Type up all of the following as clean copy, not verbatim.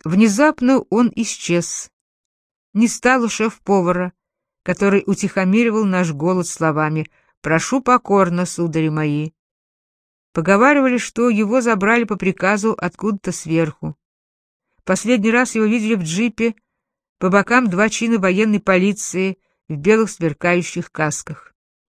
Внезапно он исчез. Не стало шеф-повара, который утихомиривал наш голод словами «Прошу покорно, судари мои». Поговаривали, что его забрали по приказу откуда-то сверху. Последний раз его видели в джипе, по бокам 2 чина военной полиции в белых сверкающих касках.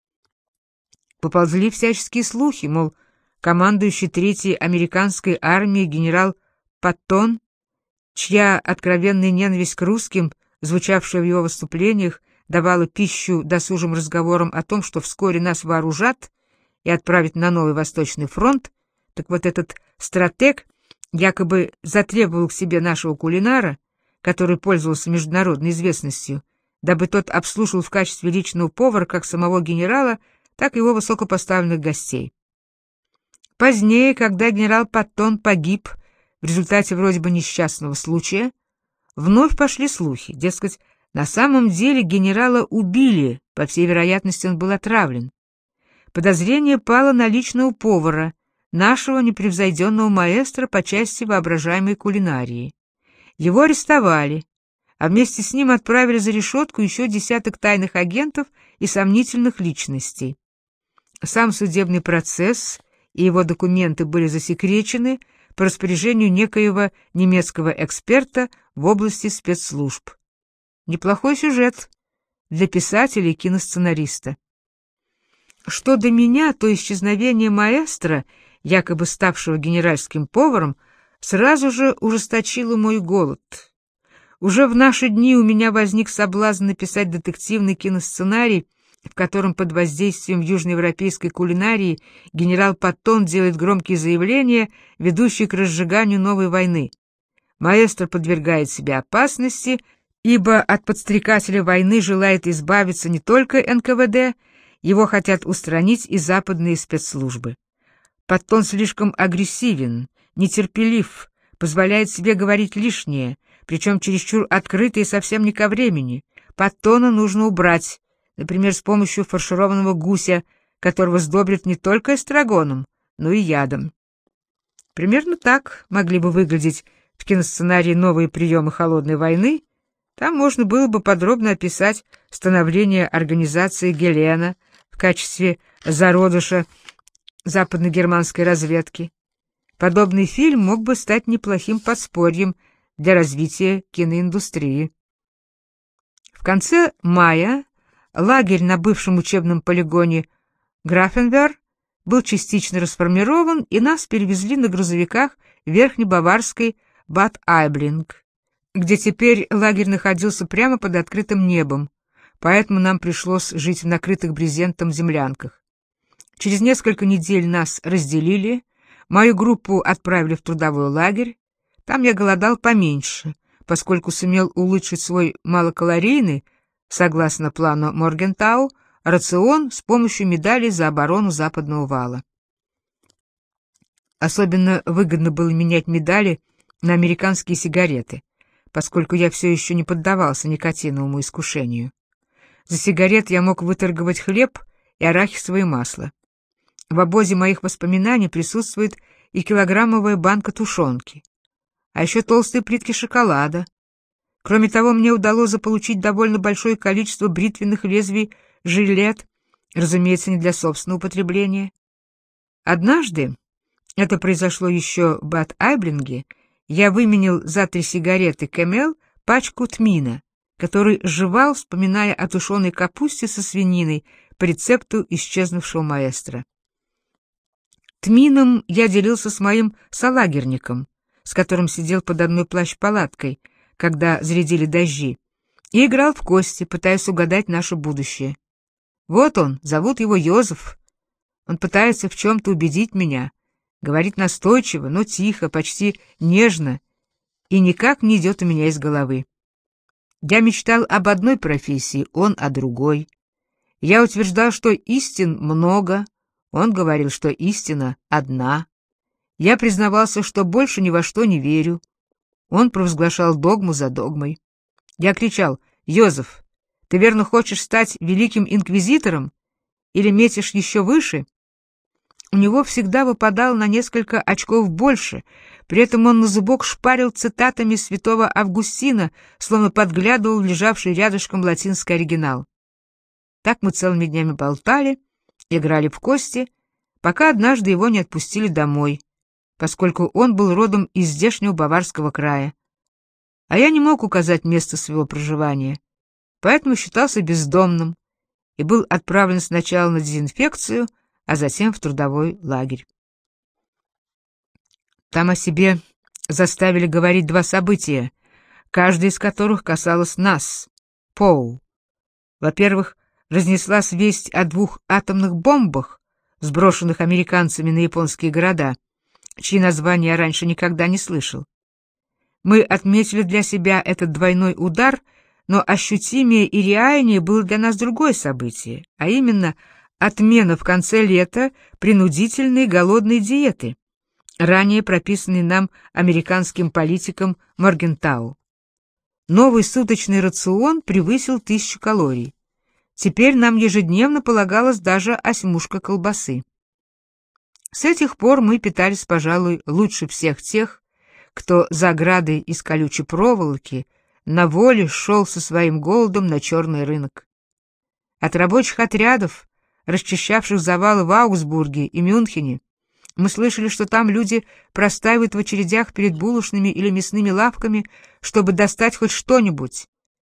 Поползли всяческие слухи, мол, командующий 3-й американской армией генерал Паттон, чья откровенная ненависть к русским, звучавшая в его выступлениях, давала пищу досужим разговорам о том, что вскоре нас вооружат и отправят на новый Восточный фронт, так вот этот стратег якобы затребовал к себе нашего кулинара, который пользовался международной известностью, дабы тот обслуживал в качестве личного повара как самого генерала, так и его высокопоставленных гостей. Позднее, когда генерал Паттон погиб в результате вроде бы несчастного случая, вновь пошли слухи, дескать, на самом деле генерала убили, по всей вероятности он был отравлен. Подозрение пало на личного повара, нашего непревзойденного маэстро по части воображаемой кулинарии. Его арестовали, а вместе с ним отправили за решетку еще десяток тайных агентов и сомнительных личностей. Сам судебный процесс и его документы были засекречены по распоряжению некоего немецкого эксперта в области спецслужб. Неплохой сюжет для писателя и киносценариста. Что до меня, то исчезновение маэстро, якобы ставшего генеральским поваром, сразу же ужесточило мой голод. Уже в наши дни у меня возник соблазн написать детективный киносценарий, в котором под воздействием южноевропейской кулинарии генерал Паттон делает громкие заявления, ведущие к разжиганию новой войны. Маэстро подвергает себя опасности, ибо от подстрекателя войны желает избавиться не только НКВД, его хотят устранить и западные спецслужбы. Паттон слишком агрессивен, нетерпелив, позволяет себе говорить лишнее, причем чересчур открыто и совсем не ко времени. Паттона нужно убрать, например, с помощью фаршированного гуся, которого сдобрят не только эстрагоном, но и ядом. Примерно так могли бы выглядеть в киносценарии новые приемы холодной войны. Там можно было бы подробно описать становление организации Гелена в качестве зародыша западно-германской разведки. Подобный фильм мог бы стать неплохим подспорьем для развития киноиндустрии. В конце мая лагерь на бывшем учебном полигоне Графенвер был частично расформирован, и нас перевезли на грузовиках в Верхнебаварской Бад Айблинг, где теперь лагерь находился прямо под открытым небом, поэтому нам пришлось жить в накрытых брезентом землянках. Через несколько недель нас разделили, мою группу отправили в трудовой лагерь. Там я голодал поменьше, поскольку сумел улучшить свой малокалорийный, согласно плану Моргентау, рацион с помощью медалей за оборону Западного вала. Особенно выгодно было менять медали на американские сигареты, поскольку я все еще не поддавался никотиновому искушению. За сигарет я мог выторговать хлеб и арахисовое масло. В обозе моих воспоминаний присутствует и килограммовая банка тушенки, а еще толстые плитки шоколада. Кроме того, мне удалось заполучить довольно большое количество бритвенных лезвий жилет, разумеется, не для собственного употребления. Однажды, это произошло еще в Бад Айблинге, я выменил за 3 сигареты Кэмел пачку тмина, который жевал, вспоминая о тушеной капусте со свининой по рецепту исчезнувшего маэстро. Тмином я делился с моим солагерником, с которым сидел под одной плащ-палаткой, когда зарядили дожди, и играл в кости, пытаясь угадать наше будущее. Вот он, зовут его Йозеф. Он пытается в чем-то убедить меня, говорит настойчиво, но тихо, почти нежно, и никак не идет у меня из головы. Я мечтал об одной профессии, он о другой. Я утверждал, что истин много, он говорил, что истина одна. Я признавался, что больше ни во что не верю. Он провозглашал догму за догмой. Я кричал: «Йозеф, ты верно хочешь стать великим инквизитором? Или метишь еще выше?» у него всегда выпадало на несколько очков больше, при этом он на зубок шпарил цитатами святого Августина, словно подглядывал в лежавший рядышком латинский оригинал. Так мы целыми днями болтали, играли в кости, пока однажды его не отпустили домой, поскольку он был родом из здешнего Баварского края. А я не мог указать место своего проживания, поэтому считался бездомным и был отправлен сначала на дезинфекцию, а затем в трудовой лагерь. Там о себе заставили говорить два события, каждое из которых касалось нас, Поу. Во-первых, разнеслась весть о 2 атомных бомбах, сброшенных американцами на японские города, чьи названия я раньше никогда не слышал. Мы отметили для себя этот двойной удар, но ощутимее и реальнее было для нас другое событие, а именно отмена в конце лета принудительной голодной диеты, ранее прописанной нам американским политиком Моргентау. Новый суточный рацион превысил 1000 калорий. Теперь нам ежедневно полагалось даже осьмушка колбасы. С этих пор мы питались, пожалуй, лучше всех тех, кто за оградой из колючей проволоки на воле шел со своим голодом на черный рынок. От рабочих отрядов, расчищавших завалы в Аугсбурге и Мюнхене, мы слышали, что там люди простаивают в очередях перед булочными или мясными лавками, чтобы достать хоть что-нибудь.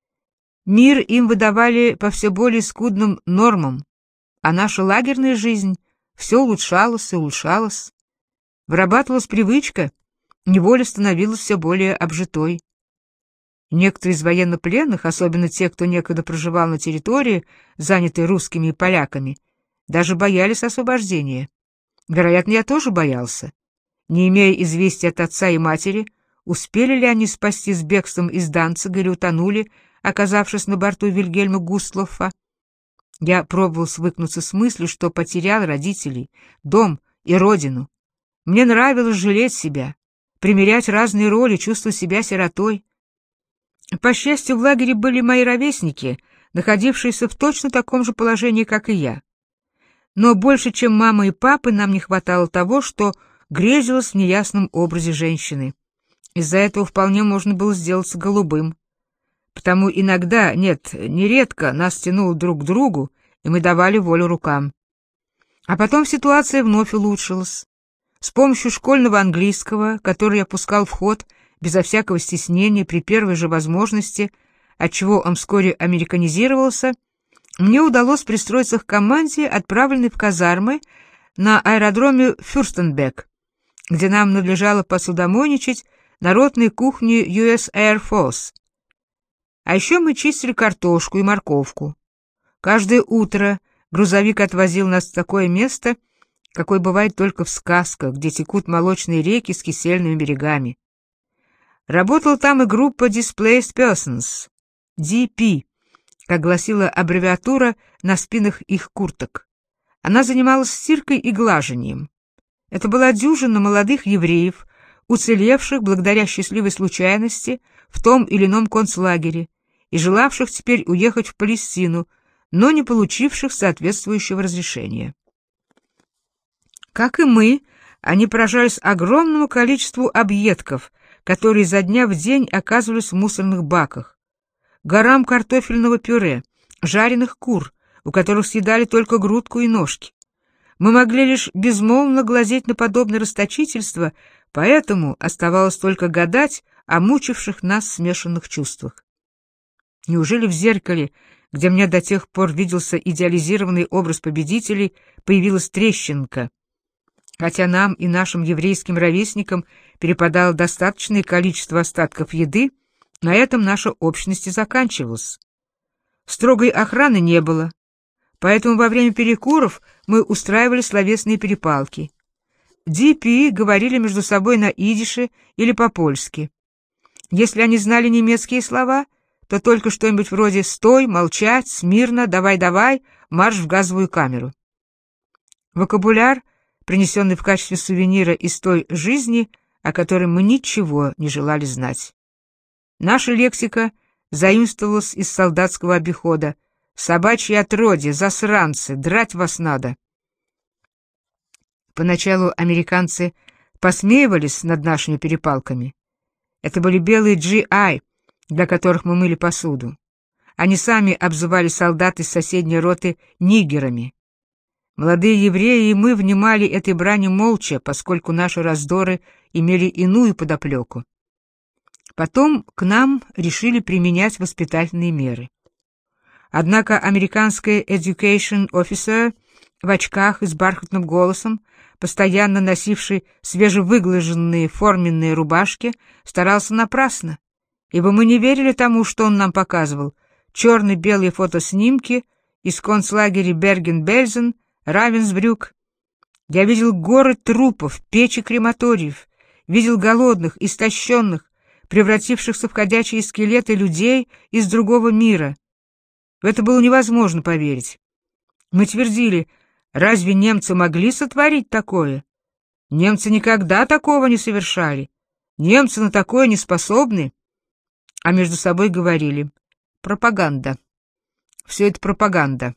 Мир им выдавали по все более скудным нормам, а наша лагерная жизнь все улучшалась и улучшалась. Вырабатывалась привычка, неволя становилась все более обжитой. Некоторые из военнопленных, особенно те, кто некогда проживал на территории, занятой русскими и поляками, даже боялись освобождения. Вероятно, я тоже боялся. Не имея известия от отца и матери, успели ли они спасти с бегством из Данцига или утонули, оказавшись на борту Вильгельма Густлоффа. Я пробовал свыкнуться с мыслью, что потерял родителей, дом и родину. Мне нравилось жалеть себя, примерять разные роли, чувствовать себя сиротой. По счастью, в лагере были мои ровесники, находившиеся в точно таком же положении, как и я. Но больше, чем мама и папы, нам не хватало того, что грезилось в неясном образе женщины. Из-за этого вполне можно было сделаться голубым. Потому иногда, нет, нередко нас тянуло друг к другу, и мы давали волю рукам. А потом ситуация вновь улучшилась. С помощью школьного английского, который я пускал в ход безо всякого стеснения при первой же возможности, отчего он вскоре американизировался, мне удалось пристроиться к команде, отправленной в казармы на аэродроме Фюрстенбек, где нам надлежало посудомойничать на ротной кухне US Air Force. А еще мы чистили картошку и морковку. Каждое утро грузовик отвозил нас в такое место, какое бывает только в сказках, где текут молочные реки с кисельными берегами. Работала там и группа Displaced Persons, DP, как гласила аббревиатура на спинах их курток. Она занималась стиркой и глажением. Это была дюжина молодых евреев, уцелевших благодаря счастливой случайности в том или ином концлагере и желавших теперь уехать в Палестину, но не получивших соответствующего разрешения. Как и мы, они поражались огромному количеству объедков, которые изо дня в день оказывались в мусорных баках, горам картофельного пюре, жареных кур, у которых съедали только грудку и ножки. Мы могли лишь безмолвно глазеть на подобное расточительство, поэтому оставалось только гадать о мучивших нас смешанных чувствах. Неужели в зеркале, где мне до тех пор виделся идеализированный образ победителей, появилась трещинка? Хотя нам и нашим еврейским ровесникам перепадало достаточное количество остатков еды, на этом наша общность и заканчивалась. Строгой охраны не было, поэтому во время перекуров мы устраивали словесные перепалки. DP говорили между собой на идише или по-польски. Если они знали немецкие слова, то только что-нибудь вроде «стой», «молчать», «смирно», «давай-давай», «марш в газовую камеру». Вокабуляр, принесенный в качестве сувенира из той жизни, о которой мы ничего не желали знать. Наша лексика заимствовалась из солдатского обихода: «собачьи отродья, засранцы, драть вас надо». Поначалу американцы посмеивались над нашими перепалками. Это были белые GI, для которых мы мыли посуду. Они сами обзывали солдат из соседней роты нигерами. Молодые евреи и мы внимали этой брани молча, поскольку наши раздоры имели иную подоплеку. Потом к нам решили применять воспитательные меры. Однако американский education officer в очках и с бархатным голосом, постоянно носивший свежевыглаженные форменные рубашки, старался напрасно, ибо мы не верили тому, что он нам показывал. Черно-белые фотоснимки из концлагеря Берген-Бельзен, Равенсбрюк. Я видел горы трупов, печи крематориев, видел голодных, истощенных, превратившихся в ходячие скелеты людей из другого мира. В это было невозможно поверить. Мы твердили, разве немцы могли сотворить такое? Немцы никогда такого не совершали. Немцы на такое не способны. А между собой говорили: пропаганда. Все это пропаганда.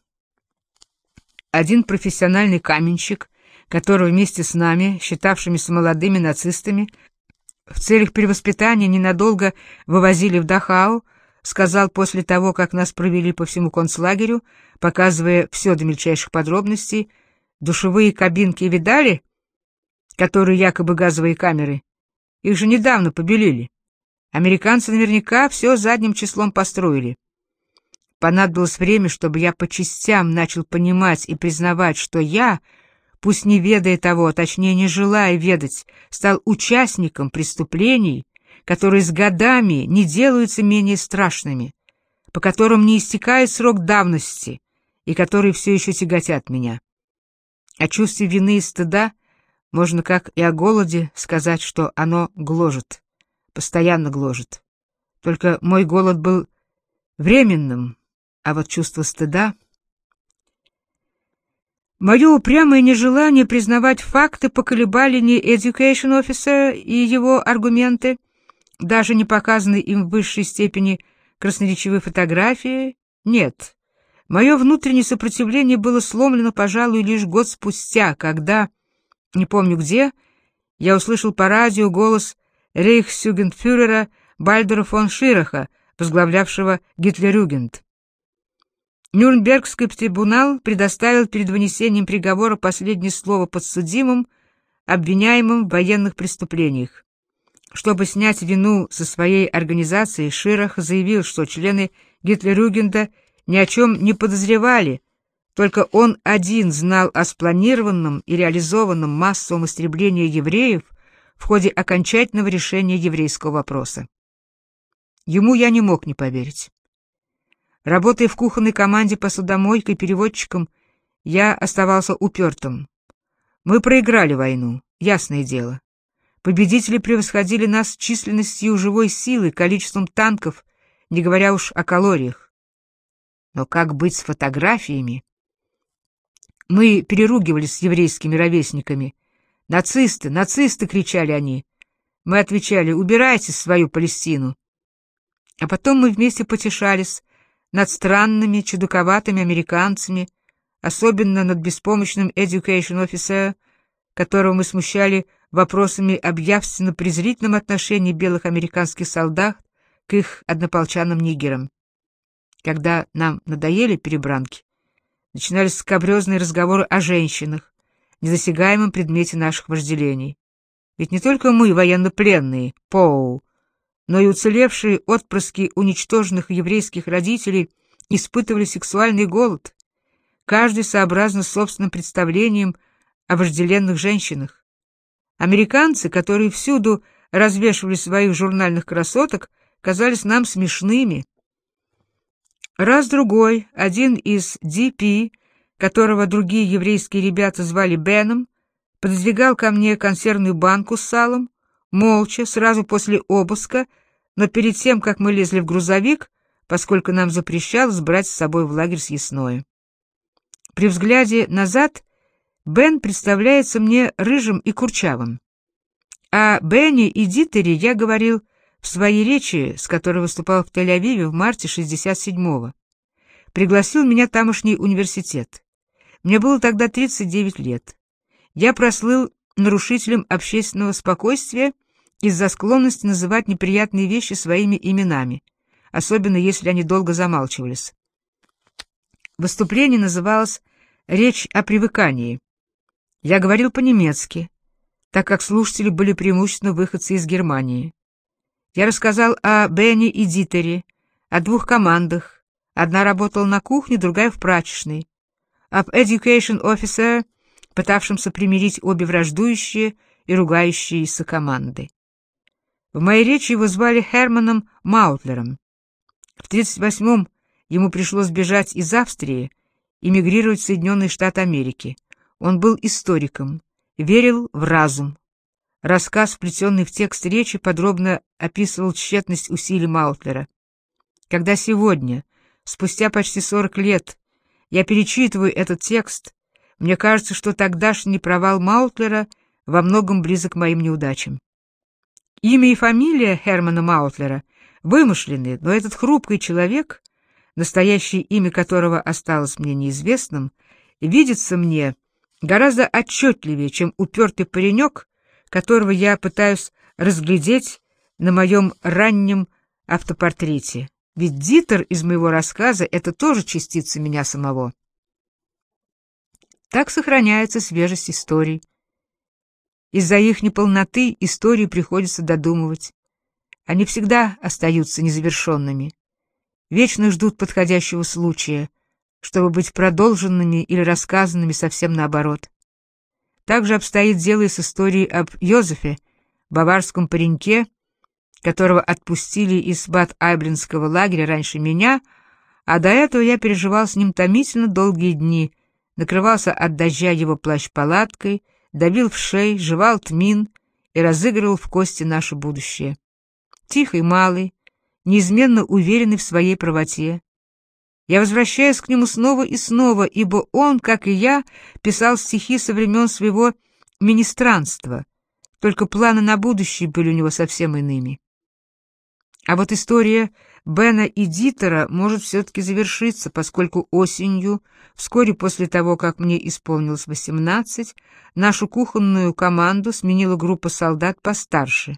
Один профессиональный каменщик, которого вместе с нами, считавшимися молодыми нацистами, в целях перевоспитания ненадолго вывозили в Дахау, сказал после того, как нас провели по всему концлагерю, показывая все до мельчайших подробностей: душевые кабинки видали, которые якобы газовые камеры? Их же недавно побелили. Американцы наверняка все задним числом построили. Понадобилось время, чтобы я по частям начал понимать и признавать, что я, пусть не ведая того, а точнее не желая ведать, стал участником преступлений, которые с годами не делаются менее страшными, по которым не истекает срок давности и которые все еще тяготят меня. О чувстве вины и стыда можно, как и о голоде, сказать, что оно гложет, постоянно гложет. Только мой голод был временным, а вот чувство стыда... Мое упрямое нежелание признавать факты поколебали не education officer и его аргументы, даже не показанные им в высшей степени красноречивой фотографии. Нет, мое внутреннее сопротивление было сломлено, пожалуй, лишь год спустя, когда, не помню где, я услышал по радио голос рейхсюгендфюрера Бальдера фон Шираха, возглавлявшего Гитлерюгенд. Нюрнбергский трибунал предоставил перед вынесением приговора последнее слово подсудимым, обвиняемым в военных преступлениях. Чтобы снять вину со своей организации, Ширах заявил, что члены Гитлерюгенда ни о чем не подозревали, только он один знал о спланированном и реализованном массовом истреблении евреев в ходе окончательного решения еврейского вопроса. Ему я не мог не поверить. Работая в кухонной команде посудомойкой, переводчиком, я оставался упертым. Мы проиграли войну, ясное дело. Победители превосходили нас численностью живой силы, количеством танков, не говоря уж о калориях. Но как быть с фотографиями? Мы переругивались с еврейскими ровесниками. «Нацисты! Нацисты!» — кричали они. Мы отвечали: «Убирайте свою Палестину!» А потом мы вместе потешались над странными, чудаковатыми американцами, особенно над беспомощным education officer, которого мы смущали вопросами об явственно-презрительном отношении белых американских солдат к их однополчанам-нигерам. Когда нам надоели перебранки, начинались скабрезные разговоры о женщинах, недосягаемом предмете наших вожделений. Ведь не только мы, военнопленные, Поу, но и уцелевшие отпрыски уничтоженных еврейских родителей испытывали сексуальный голод, каждый сообразно собственным представлением о вожделенных женщинах. Американцы, которые всюду развешивали своих журнальных красоток, казались нам смешными. Раз-другой один из DP, которого другие еврейские ребята звали Беном, пододвигал ко мне консервную банку с салом, молча, сразу после обыска, но перед тем, как мы лезли в грузовик, поскольку нам запрещалось брать с собой в лагерь съестное. При взгляде назад Бен представляется мне рыжим и курчавым. О Бене и Дитере я говорил в своей речи, с которой выступал в Тель-Авиве в марте 1967-го. Пригласил меня тамошний университет. Мне было тогда 39 лет. я прослыл нарушителем общественного спокойствия из-за склонности называть неприятные вещи своими именами, особенно если они долго замалчивались. Выступление называлось «Речь о привыкании». Я говорил по-немецки, так как слушатели были преимущественно выходцы из Германии. Я рассказал о Бене и Дитере, о двух командах. Одна работала на кухне, другая в прачечной. Об education officer, пытавшемся примирить обе враждующие и ругающиеся команды. В моей речи его звали Херманом Маутлером. В 1938-м ему пришлось бежать из Австрии и мигрировать в Соединенные Штаты Америки. Он был историком, верил в разум. Рассказ, вплетенный в текст речи, подробно описывал тщетность усилий Маутлера. Когда сегодня, спустя почти 40 лет, я перечитываю этот текст, мне кажется, что тогдашний провал Маутлера во многом близок к моим неудачам. Имя и фамилия Хермана Маутлера вымышлены, но этот хрупкий человек, настоящее имя которого осталось мне неизвестным, видится мне гораздо отчетливее, чем упертый паренек, которого я пытаюсь разглядеть на моем раннем автопортрете. Ведь Дитер из моего рассказа — это тоже частица меня самого. Так сохраняется свежесть историй. Из-за их неполноты истории приходится додумывать. Они всегда остаются незавершенными. Вечно ждут подходящего случая, чтобы быть продолженными или рассказанными совсем наоборот. Так же обстоит дело и с историей об Йозефе, баварском пареньке, которого отпустили из Бад-Айблинского лагеря раньше меня, а до этого я переживал с ним томительно долгие дни, накрывался от дождя его плащ-палаткой, давил в шею, жевал тмин и разыгрывал в кости наше будущее. Тихий, малый, неизменно уверенный в своей правоте. Я возвращаюсь к нему снова и снова, ибо он, как и я, писал стихи со времен своего министранства, только планы на будущее были у него совсем иными. А вот история Бена и Дитера может все-таки завершиться, поскольку осенью, вскоре после того, как мне исполнилось 18, нашу кухонную команду сменила группа солдат постарше.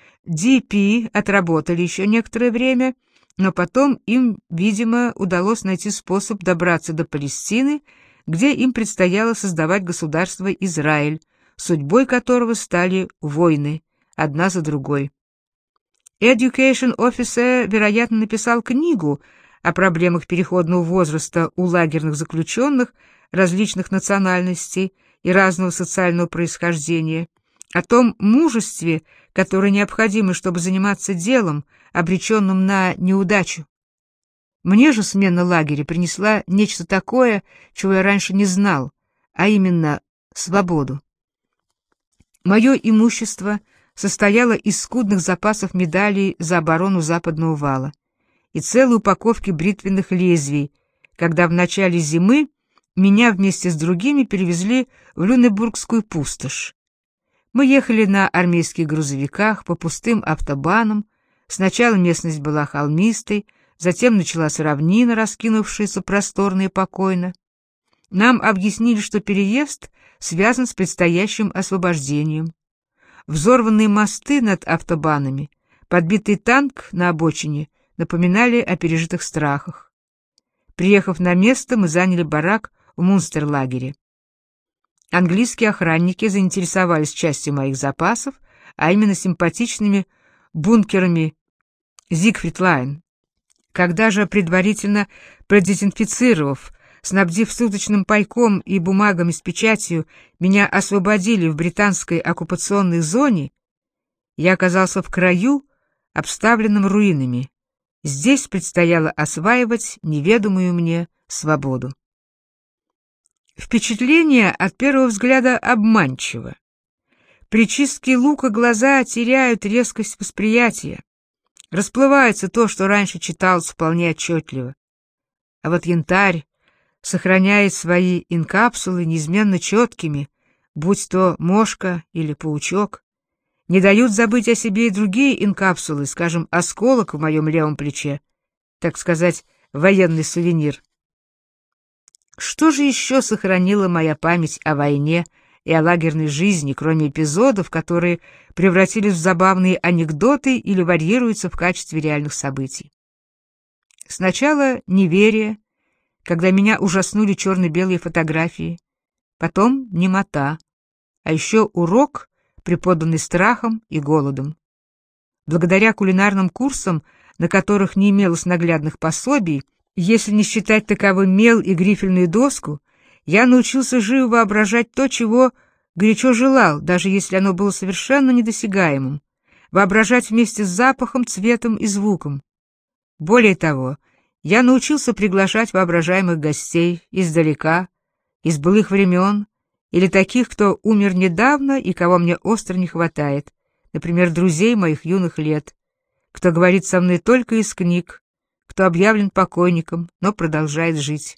DP отработали еще некоторое время, но потом им, видимо, удалось найти способ добраться до Палестины, где им предстояло создавать государство Израиль, судьбой которого стали войны, одна за другой. Education Officer, вероятно, написал книгу о проблемах переходного возраста у лагерных заключенных различных национальностей и разного социального происхождения, о том мужестве, которое необходимо, чтобы заниматься делом, обреченным на неудачу. Мне же смена лагеря принесла нечто такое, чего я раньше не знал, а именно свободу. Мое имущество состояло из скудных запасов медалей за оборону Западного вала и целой упаковки бритвенных лезвий, когда в начале зимы меня вместе с другими перевезли в Люнебургскую пустошь. Мы ехали на армейских грузовиках по пустым автобанам. Сначала местность была холмистой, затем началась равнина, раскинувшаяся просторно и покойно. Нам объяснили, что переезд связан с предстоящим освобождением. Взорванные мосты над автобанами, подбитый танк на обочине напоминали о пережитых страхах. Приехав на место, мы заняли барак в Мунстерлагере. Английские охранники заинтересовались частью моих запасов, а именно симпатичными бункерами Зигфрид Лайн. Когда же, предварительно продезинфицировав, снабдив суточным пайком и бумагами с печатью, меня освободили в британской оккупационной зоне, я оказался в краю, обставленном руинами. Здесь предстояло осваивать неведомую мне свободу. Впечатление от первого взгляда обманчиво. При чистке лука глаза теряют резкость восприятия. Расплывается то, что раньше читалось вполне отчетливо. А вот янтарь сохраняет свои инкапсулы неизменно четкими, будь то мошка или паучок. Не дают забыть о себе и другие инкапсулы, скажем, осколок в моем левом плече, так сказать, военный сувенир. Что же еще сохранила моя память о войне и о лагерной жизни, кроме эпизодов, которые превратились в забавные анекдоты или варьируются в качестве реальных событий. Сначала неверие, когда меня ужаснули черно-белые фотографии, потом немота, а еще урок, преподанный страхом и голодом. Благодаря кулинарным курсам, на которых не имелось наглядных пособий, если не считать таковым мел и грифельную доску, я научился живо воображать то, чего горячо желал, даже если оно было совершенно недосягаемым, воображать вместе с запахом, цветом и звуком. Более того, я научился приглашать воображаемых гостей издалека, из былых времен, или таких, кто умер недавно и кого мне остро не хватает, например, друзей моих юных лет, кто говорит со мной только из книг, кто объявлен покойником, но продолжает жить.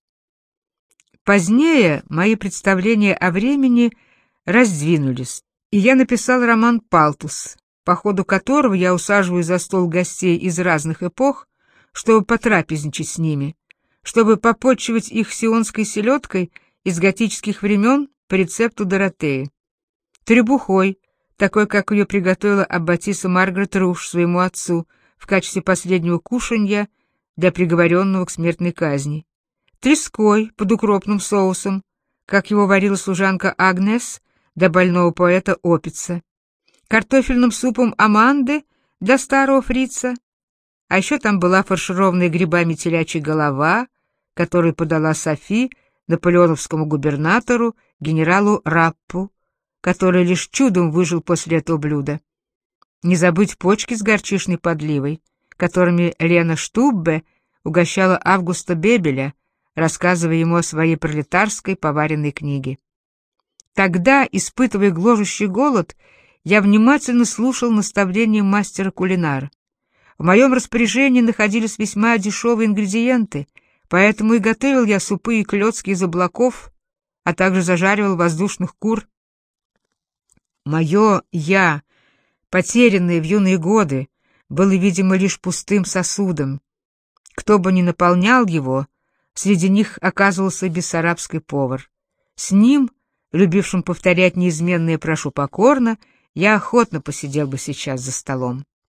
Позднее мои представления о времени раздвинулись, и я написал роман «Палтус», по ходу которого я усаживаю за стол гостей из разных эпох, чтобы потрапезничать с ними, чтобы попотчевать их сионской селедкой из готических времен по рецепту Доротеи, требухой, такой, как ее приготовила аббатиса Маргарет Руш своему отцу в качестве последнего кушанья для приговоренного к смертной казни, треской под укропным соусом, как его варила служанка Агнес для больного поэта Опица, картофельным супом Аманды для старого фрица, а еще там была фаршированная грибами телячья голова, которую подала Софи наполеоновскому губернатору генералу Раппу, который лишь чудом выжил после этого блюда. Не забыть почки с горчичной подливой, которыми Лена Штуббе угощала Августа Бебеля, рассказывая ему о своей пролетарской поваренной книге. Тогда, испытывая гложущий голод, я внимательно слушал наставления мастера-кулинара. В моем распоряжении находились весьма дешевые ингредиенты, поэтому и готовил я супы и клёцки из облаков, а также зажаривал воздушных кур. Мое «я», потерянное в юные годы, было, видимо, лишь пустым сосудом. Кто бы ни наполнял его, среди них оказывался бессарабский повар. С ним, любившим повторять неизменное «прошу покорно», я охотно посидел бы сейчас за столом.